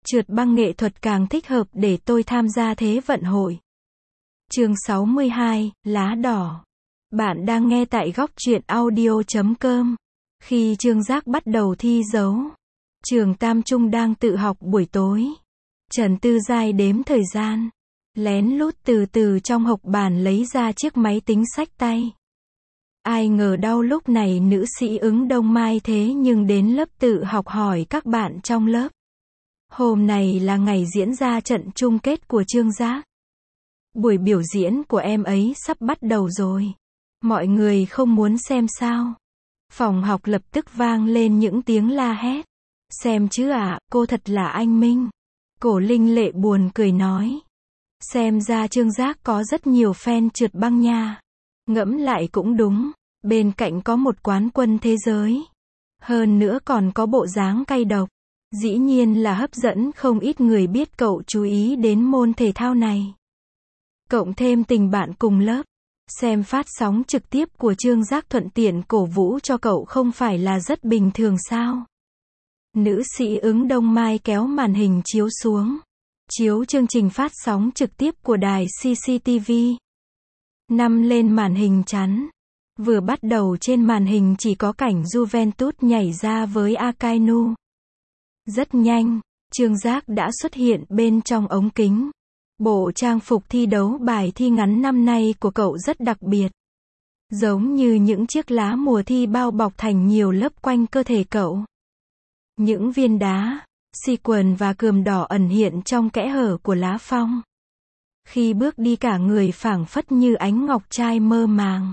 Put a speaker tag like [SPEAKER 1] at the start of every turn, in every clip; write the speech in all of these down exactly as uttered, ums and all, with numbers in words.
[SPEAKER 1] Trượt băng nghệ thuật càng thích hợp để tôi tham gia Thế vận hội. Chương sáu mươi hai, lá đỏ. Bạn đang nghe tại góc truyện audio chấm com. Khi Trương Giác bắt đầu thi dấu, trường Tam Trung đang tự học buổi tối. Trần Tư Giai đếm thời gian, lén lút từ từ trong hộc bàn lấy ra chiếc máy tính xách tay. Ai ngờ đâu lúc này nữ sĩ ứng Đông Mai thế nhưng đến lớp tự học hỏi các bạn trong lớp. Hôm này là ngày diễn ra trận chung kết của Trương Giác. Buổi biểu diễn của em ấy sắp bắt đầu rồi. Mọi người không muốn xem sao? Phòng học lập tức vang lên những tiếng la hét. Xem chứ ạ, à, cô thật là anh minh. Cổ Linh Lệ buồn cười nói. Xem ra Trương Giác có rất nhiều fan trượt băng nha. Ngẫm lại cũng đúng. Bên cạnh có một quán quân thế giới. Hơn nữa còn có bộ dáng cay độc. Dĩ nhiên là hấp dẫn không ít người biết cậu chú ý đến môn thể thao này. Cộng thêm tình bạn cùng lớp. Xem phát sóng trực tiếp của Trương Giác thuận tiện cổ vũ cho cậu không phải là rất bình thường sao? Nữ sĩ ứng Đông Mai kéo màn hình chiếu xuống. Chiếu chương trình phát sóng trực tiếp của đài xê xê tê vê. Năm lên màn hình chắn. Vừa bắt đầu trên màn hình chỉ có cảnh Juventus nhảy ra với Akainu. Rất nhanh, Trương Giác đã xuất hiện bên trong ống kính. Bộ trang phục thi đấu bài thi ngắn năm nay của cậu rất đặc biệt. Giống như những chiếc lá mùa thi bao bọc thành nhiều lớp quanh cơ thể cậu. Những viên đá, sequin và cườm đỏ ẩn hiện trong kẽ hở của lá phong. Khi bước đi cả người phảng phất như ánh ngọc trai mơ màng.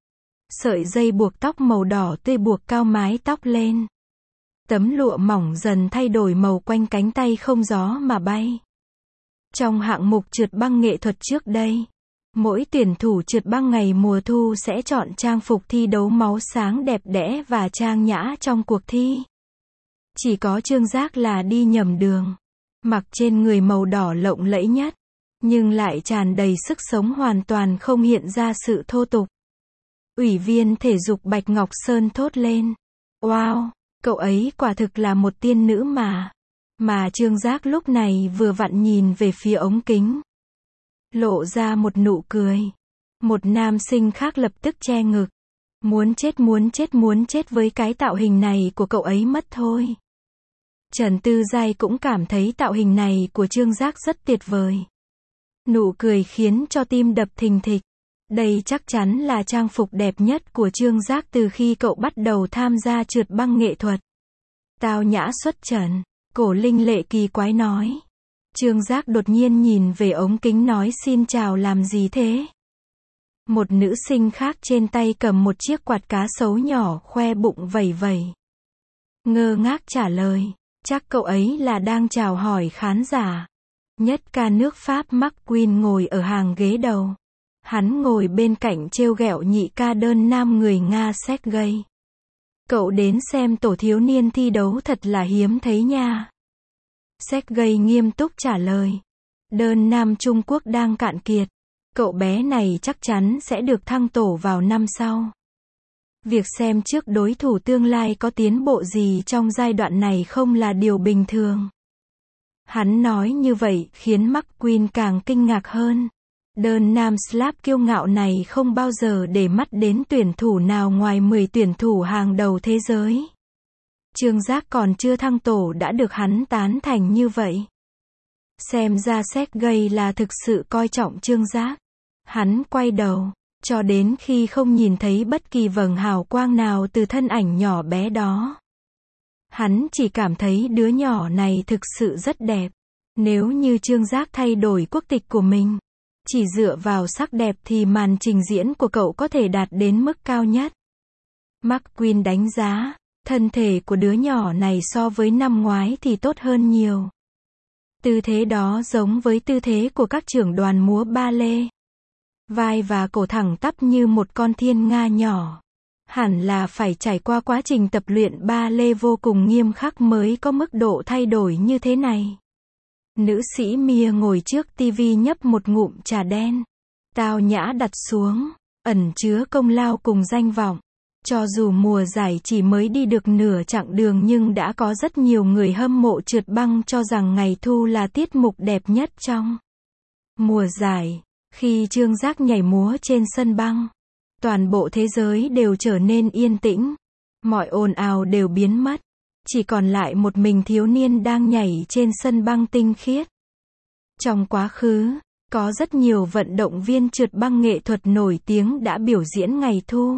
[SPEAKER 1] Sợi dây buộc tóc màu đỏ tươi buộc cao mái tóc lên. Tấm lụa mỏng dần thay đổi màu quanh cánh tay không gió mà bay. Trong hạng mục trượt băng nghệ thuật trước đây, mỗi tuyển thủ trượt băng ngày mùa thu sẽ chọn trang phục thi đấu máu sáng đẹp đẽ và trang nhã trong cuộc thi. Chỉ có Trương Giác là đi nhầm đường. Mặc trên người màu đỏ lộng lẫy nhất, nhưng lại tràn đầy sức sống hoàn toàn không hiện ra sự thô tục. Ủy viên thể dục Bạch Ngọc Sơn thốt lên. Wow, cậu ấy quả thực là một tiên nữ mà. Mà Trương Giác lúc này vừa vặn nhìn về phía ống kính. Lộ ra một nụ cười. Một nam sinh khác lập tức che ngực. Muốn chết muốn chết muốn chết với cái tạo hình này của cậu ấy mất thôi. Trần Tư Giai cũng cảm thấy tạo hình này của Trương Giác rất tuyệt vời. Nụ cười khiến cho tim đập thình thịch. Đây chắc chắn là trang phục đẹp nhất của Trương Giác từ khi cậu bắt đầu tham gia trượt băng nghệ thuật. Tao nhã xuất trần. Cổ Linh Lệ kỳ quái nói. Trương Giác đột nhiên nhìn về ống kính nói xin chào làm gì thế? Một nữ sinh khác trên tay cầm một chiếc quạt cá sấu nhỏ khoe bụng vẩy vẩy. Ngơ ngác trả lời. Chắc cậu ấy là đang chào hỏi khán giả. Nhất ca nước Pháp McQueen ngồi ở hàng ghế đầu. Hắn ngồi bên cạnh trêu ghẹo nhị ca đơn nam người Nga Sergei. Cậu đến xem tổ thiếu niên thi đấu thật là hiếm thấy nha. Sergei nghiêm túc trả lời. Đơn nam Trung Quốc đang cạn kiệt. Cậu bé này chắc chắn sẽ được thăng tổ vào năm sau. Việc xem trước đối thủ tương lai có tiến bộ gì trong giai đoạn này không là điều bình thường. Hắn nói như vậy khiến McQueen càng kinh ngạc hơn. Đơn nam Slav kiêu ngạo này không bao giờ để mắt đến tuyển thủ nào ngoài mười tuyển thủ hàng đầu thế giới. Trương Giác còn chưa thăng tổ đã được hắn tán thành như vậy. Xem ra Sergei là thực sự coi trọng Trương Giác. Hắn quay đầu, cho đến khi không nhìn thấy bất kỳ vầng hào quang nào từ thân ảnh nhỏ bé đó. Hắn chỉ cảm thấy đứa nhỏ này thực sự rất đẹp. Nếu như Trương Giác thay đổi quốc tịch của mình, chỉ dựa vào sắc đẹp thì màn trình diễn của cậu có thể đạt đến mức cao nhất. McQueen đánh giá, thân thể của đứa nhỏ này so với năm ngoái thì tốt hơn nhiều. Tư thế đó giống với tư thế của các trưởng đoàn múa ba lê. Vai và cổ thẳng tắp như một con thiên nga nhỏ. Hẳn là phải trải qua quá trình tập luyện ba lê vô cùng nghiêm khắc mới có mức độ thay đổi như thế này. Nữ sĩ Mia ngồi trước tivi nhấp một ngụm trà đen. Tao nhã đặt xuống, ẩn chứa công lao cùng danh vọng. Cho dù mùa giải chỉ mới đi được nửa chặng đường nhưng đã có rất nhiều người hâm mộ trượt băng cho rằng ngày thu là tiết mục đẹp nhất trong mùa giải. Khi Trương Giác nhảy múa trên sân băng, toàn bộ thế giới đều trở nên yên tĩnh. Mọi ồn ào đều biến mất. Chỉ còn lại một mình thiếu niên đang nhảy trên sân băng tinh khiết. Trong quá khứ, có rất nhiều vận động viên trượt băng nghệ thuật nổi tiếng đã biểu diễn ngày thu.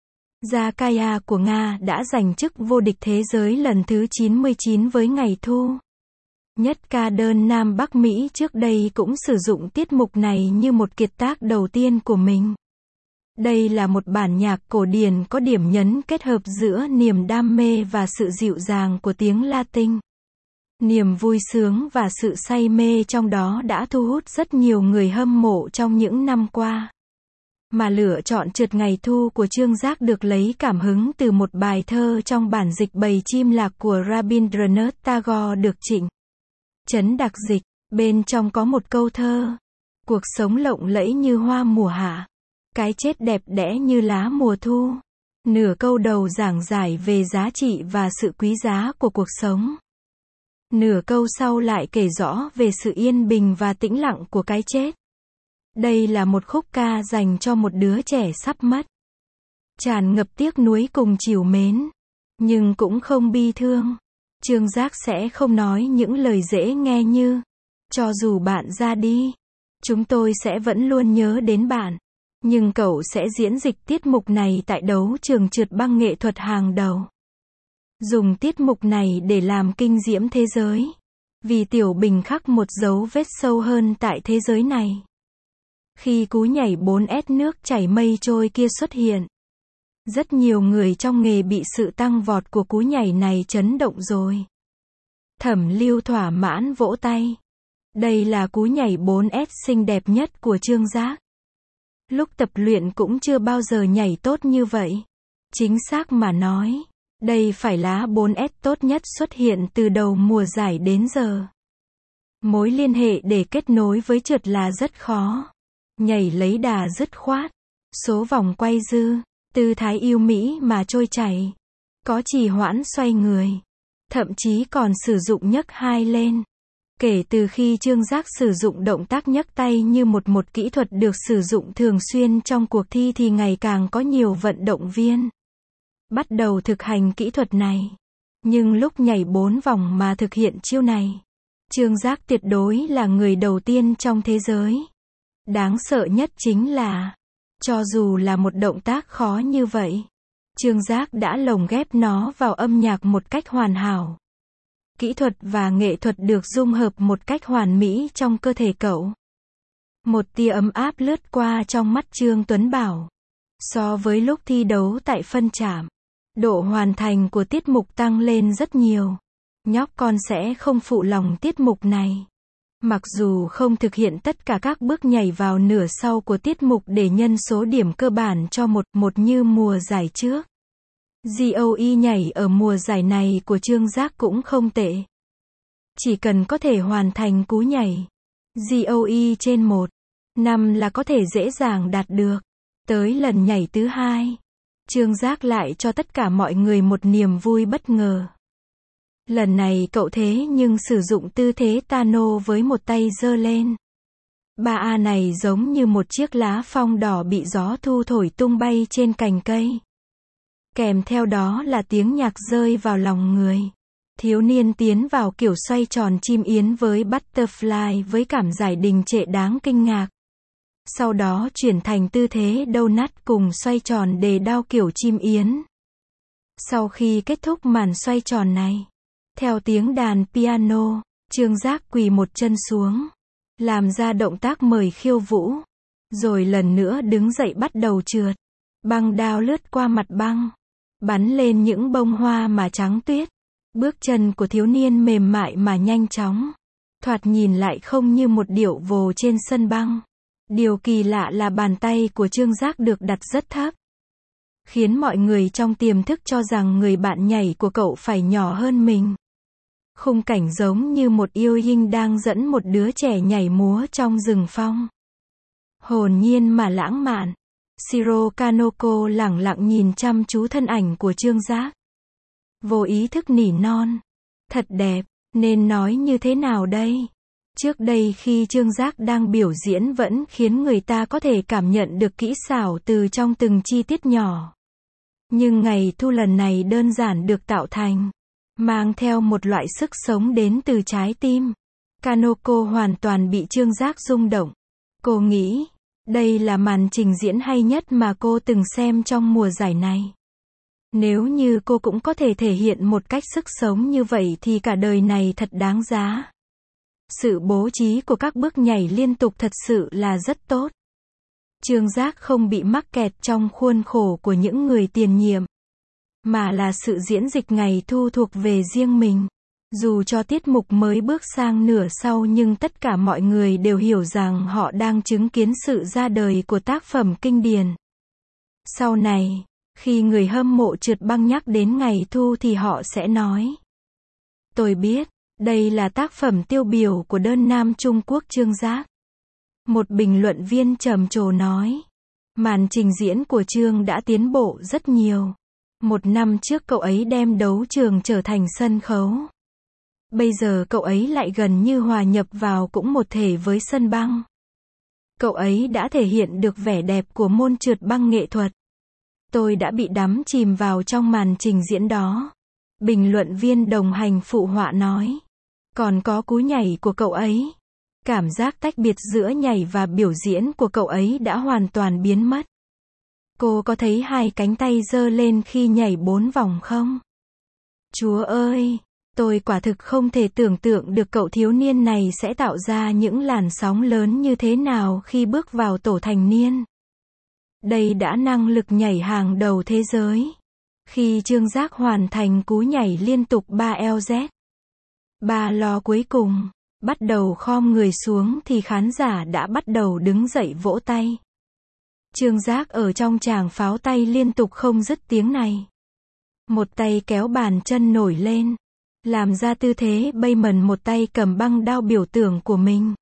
[SPEAKER 1] Zakaya của Nga đã giành chức vô địch thế giới lần thứ chín mươi chín với ngày thu. Nhất ca đơn Nam Bắc Mỹ trước đây cũng sử dụng tiết mục này như một kiệt tác đầu tiên của mình. Đây là một bản nhạc cổ điển có điểm nhấn kết hợp giữa niềm đam mê và sự dịu dàng của tiếng Latin. Niềm vui sướng và sự say mê trong đó đã thu hút rất nhiều người hâm mộ trong những năm qua. Mà lựa chọn trượt ngày thu của Trương Giác được lấy cảm hứng từ một bài thơ trong bản dịch Bầy chim lạc của Rabindranath Tagore được Trịnh Chấn đặc dịch. Bên trong có một câu thơ: cuộc sống lộng lẫy như hoa mùa hạ, cái chết đẹp đẽ như lá mùa thu. Nửa câu đầu giảng giải về giá trị và sự quý giá của cuộc sống. Nửa câu sau lại kể rõ về sự yên bình và tĩnh lặng của cái chết. Đây là một khúc ca dành cho một đứa trẻ sắp mất. Tràn ngập tiếc nuối cùng trìu mến, nhưng cũng không bi thương. Trương Giác sẽ không nói những lời dễ nghe như: cho dù bạn ra đi, chúng tôi sẽ vẫn luôn nhớ đến bạn. Nhưng cậu sẽ diễn dịch tiết mục này tại đấu trường trượt băng nghệ thuật hàng đầu. Dùng tiết mục này để làm kinh diễm thế giới. Vì Tiểu Bình khắc một dấu vết sâu hơn tại thế giới này. Khi cú nhảy bốn S nước chảy mây trôi kia xuất hiện, rất nhiều người trong nghề bị sự tăng vọt của cú nhảy này chấn động rồi. Thẩm Lưu thỏa mãn vỗ tay. Đây là cú nhảy bốn S xinh đẹp nhất của Trương Giác. Lúc tập luyện cũng chưa bao giờ nhảy tốt như vậy. Chính xác mà nói, đây phải là bốn S tốt nhất xuất hiện từ đầu mùa giải đến giờ. Mối liên hệ để kết nối với trượt là rất khó. Nhảy lấy đà dứt khoát, số vòng quay dư, tư thái yêu mỹ mà trôi chảy. Có trì hoãn xoay người, thậm chí còn sử dụng nhấc hai lên. Kể từ khi Trương Giác sử dụng động tác nhấc tay như một một kỹ thuật được sử dụng thường xuyên trong cuộc thi thì ngày càng có nhiều vận động viên bắt đầu thực hành kỹ thuật này. Nhưng lúc nhảy bốn vòng mà thực hiện chiêu này, Trương Giác tuyệt đối là người đầu tiên trong thế giới. Đáng sợ nhất chính là, cho dù là một động tác khó như vậy, Trương Giác đã lồng ghép nó vào âm nhạc một cách hoàn hảo. Kỹ thuật và nghệ thuật được dung hợp một cách hoàn mỹ trong cơ thể cậu. Một tia ấm áp lướt qua trong mắt Trương Tuấn Bảo. So với lúc thi đấu tại phân trạm, độ hoàn thành của tiết mục tăng lên rất nhiều. Nhóc con sẽ không phụ lòng tiết mục này. Mặc dù không thực hiện tất cả các bước nhảy vào nửa sau của tiết mục để nhân số điểm cơ bản cho một một như mùa giải trước. giê o e nhảy ở mùa giải này của Trương Giác cũng không tệ. Chỉ cần có thể hoàn thành cú nhảy giê o e trên một năm là có thể dễ dàng đạt được. Tới lần nhảy thứ hai, Trương Giác lại cho tất cả mọi người một niềm vui bất ngờ. Lần này cậu thế nhưng sử dụng tư thế Tano với một tay giơ lên. Ba A này giống như một chiếc lá phong đỏ bị gió thu thổi tung bay trên cành cây. Kèm theo đó là tiếng nhạc rơi vào lòng người. Thiếu niên tiến vào kiểu xoay tròn chim yến với butterfly với cảm giải đình trệ đáng kinh ngạc. Sau đó chuyển thành tư thế donut cùng xoay tròn đề đao kiểu chim yến. Sau khi kết thúc màn xoay tròn này, theo tiếng đàn piano, Trương Giác quỳ một chân xuống, làm ra động tác mời khiêu vũ, rồi lần nữa đứng dậy bắt đầu trượt. Băng đao lướt qua mặt băng, bắn lên những bông hoa mà trắng tuyết. Bước chân của thiếu niên mềm mại mà nhanh chóng, thoạt nhìn lại không như một điệu vồ trên sân băng. Điều kỳ lạ là bàn tay của Trương Giác được đặt rất thấp, khiến mọi người trong tiềm thức cho rằng người bạn nhảy của cậu phải nhỏ hơn mình. Khung cảnh giống như một yêu dinh đang dẫn một đứa trẻ nhảy múa trong rừng phong. Hồn nhiên mà lãng mạn. Shiro Kanoko lẳng lặng nhìn chăm chú thân ảnh của Trương Giác. Vô ý thức nỉ non. Thật đẹp, nên nói như thế nào đây? Trước đây khi Trương Giác đang biểu diễn vẫn khiến người ta có thể cảm nhận được kỹ xảo từ trong từng chi tiết nhỏ. Nhưng ngày thu lần này đơn giản được tạo thành, mang theo một loại sức sống đến từ trái tim. Kanoko hoàn toàn bị Trương Giác rung động. Cô nghĩ, đây là màn trình diễn hay nhất mà cô từng xem trong mùa giải này. Nếu như cô cũng có thể thể hiện một cách sức sống như vậy thì cả đời này thật đáng giá. Sự bố trí của các bước nhảy liên tục thật sự là rất tốt. Trương Giác không bị mắc kẹt trong khuôn khổ của những người tiền nhiệm, mà là sự diễn dịch ngày thu thuộc về riêng mình. Dù cho tiết mục mới bước sang nửa sau nhưng tất cả mọi người đều hiểu rằng họ đang chứng kiến sự ra đời của tác phẩm kinh điển. Sau này, khi người hâm mộ trượt băng nhắc đến ngày thu thì họ sẽ nói: tôi biết, đây là tác phẩm tiêu biểu của đơn nam Trung Quốc Trương Giác. Một bình luận viên trầm trồ nói, màn trình diễn của Trương đã tiến bộ rất nhiều. Một năm trước cậu ấy đem đấu trường trở thành sân khấu. Bây giờ cậu ấy lại gần như hòa nhập vào cũng một thể với sân băng. Cậu ấy đã thể hiện được vẻ đẹp của môn trượt băng nghệ thuật. Tôi đã bị đắm chìm vào trong màn trình diễn đó. Bình luận viên đồng hành phụ họa nói. Còn có cú nhảy của cậu ấy. Cảm giác tách biệt giữa nhảy và biểu diễn của cậu ấy đã hoàn toàn biến mất. Cô có thấy hai cánh tay giơ lên khi nhảy bốn vòng không? Chúa ơi! Tôi quả thực không thể tưởng tượng được cậu thiếu niên này sẽ tạo ra những làn sóng lớn như thế nào khi bước vào tổ thành niên. Đây đã năng lực nhảy hàng đầu thế giới. Khi Trương Giác hoàn thành cú nhảy liên tục ba L Z, ba lo cuối cùng, bắt đầu khom người xuống thì khán giả đã bắt đầu đứng dậy vỗ tay. Trương Giác ở trong tràng pháo tay liên tục không dứt tiếng này. Một tay kéo bàn chân nổi lên, làm ra tư thế Bayman, một tay cầm băng đao biểu tượng của mình.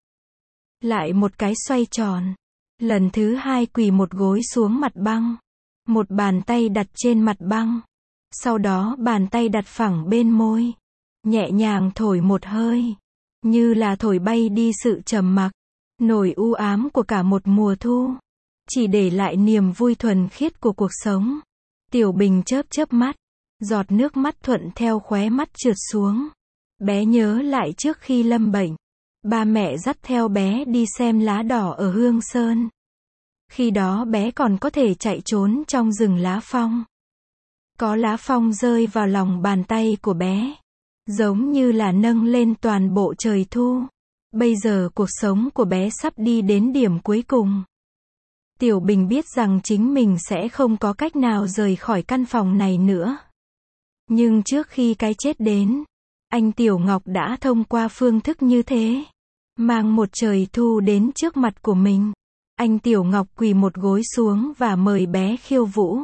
[SPEAKER 1] Lại một cái xoay tròn. Lần thứ hai quỳ một gối xuống mặt băng. Một bàn tay đặt trên mặt băng. Sau đó bàn tay đặt phẳng bên môi. Nhẹ nhàng thổi một hơi. Như là thổi bay đi sự trầm mặc, nỗi u ám của cả một mùa thu. Chỉ để lại niềm vui thuần khiết của cuộc sống. Tiểu Bình chớp chớp mắt. Giọt nước mắt thuận theo khóe mắt trượt xuống. Bé nhớ lại trước khi lâm bệnh, ba mẹ dắt theo bé đi xem lá đỏ ở Hương Sơn. Khi đó bé còn có thể chạy trốn trong rừng lá phong. Có lá phong rơi vào lòng bàn tay của bé, giống như là nâng lên toàn bộ trời thu. Bây giờ cuộc sống của bé sắp đi đến điểm cuối cùng. Tiểu Bình biết rằng chính mình sẽ không có cách nào rời khỏi căn phòng này nữa. Nhưng trước khi cái chết đến, anh Tiểu Ngọc đã thông qua phương thức như thế, mang một trời thu đến trước mặt của mình. Anh Tiểu Ngọc quỳ một gối xuống và mời bé khiêu vũ.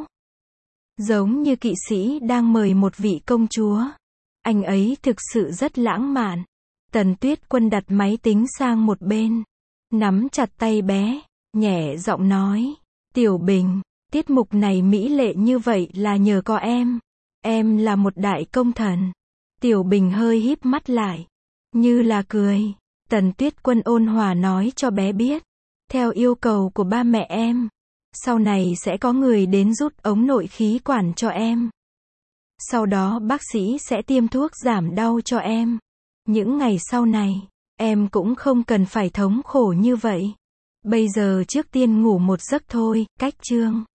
[SPEAKER 1] Giống như kỵ sĩ đang mời một vị công chúa. Anh ấy thực sự rất lãng mạn. Tần Tuyết Quân đặt máy tính sang một bên, nắm chặt tay bé, nhẹ giọng nói, Tiểu Bình, tiết mục này mỹ lệ như vậy là nhờ có em. Em là một đại công thần. Tiểu Bình hơi híp mắt lại, như là cười. Tần Tuyết Quân ôn hòa nói cho bé biết, theo yêu cầu của ba mẹ em, sau này sẽ có người đến rút ống nội khí quản cho em. Sau đó bác sĩ sẽ tiêm thuốc giảm đau cho em. Những ngày sau này, em cũng không cần phải thống khổ như vậy. Bây giờ trước tiên ngủ một giấc thôi, cách chương.